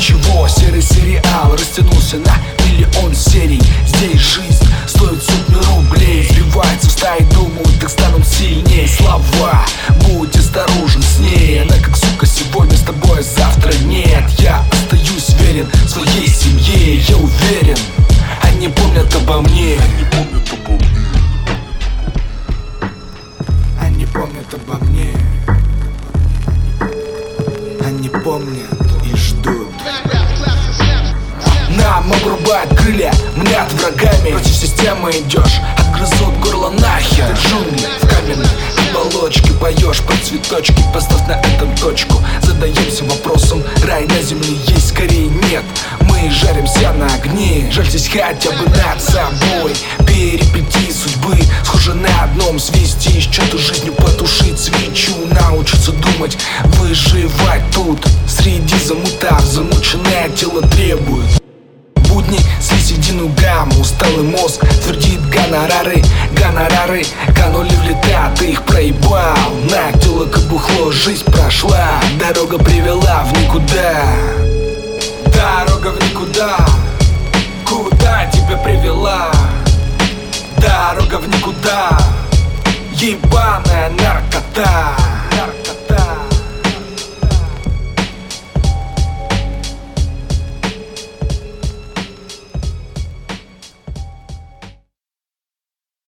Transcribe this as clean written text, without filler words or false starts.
ничего. Серый сериал растянулся на миллион серий. Здесь жизнь стоит сотни рублей. Сбивается в стаи, думают, так станут сильнее. Слова, будь осторожен с ней. Она как сука сегодня с тобой, а завтра нет. Я остаюсь верен своей семье. Я уверен, они помнят обо мне. Они помнят обо мне. Они помнят и ждут. Нам обрубают крылья, мнят врагами. Против системы идешь, отгрызут горло нахер. Джунгли в каменной оболочке. Поешь про цветочки, поставь на этом точку. Задаемся вопросом, рай на земле есть, скорее нет. Мы жаримся на огне, жальтесь хотя бы над собой. Перипетии судьбы схожи на одном. Свести счету жизнью, потушить свечу. Научиться думать, выживать тут. Среди замутав, замученное тело требует будни, слизь в единую гамму. Усталый мозг твердит гонорары. Гонорары канули в лета, ты их проебал. На тёлок и бухло жизнь прошла. Дорога привела в никуда. Дорога в никуда. Куда тебя привела? Дорога в никуда. Ебаная наркота.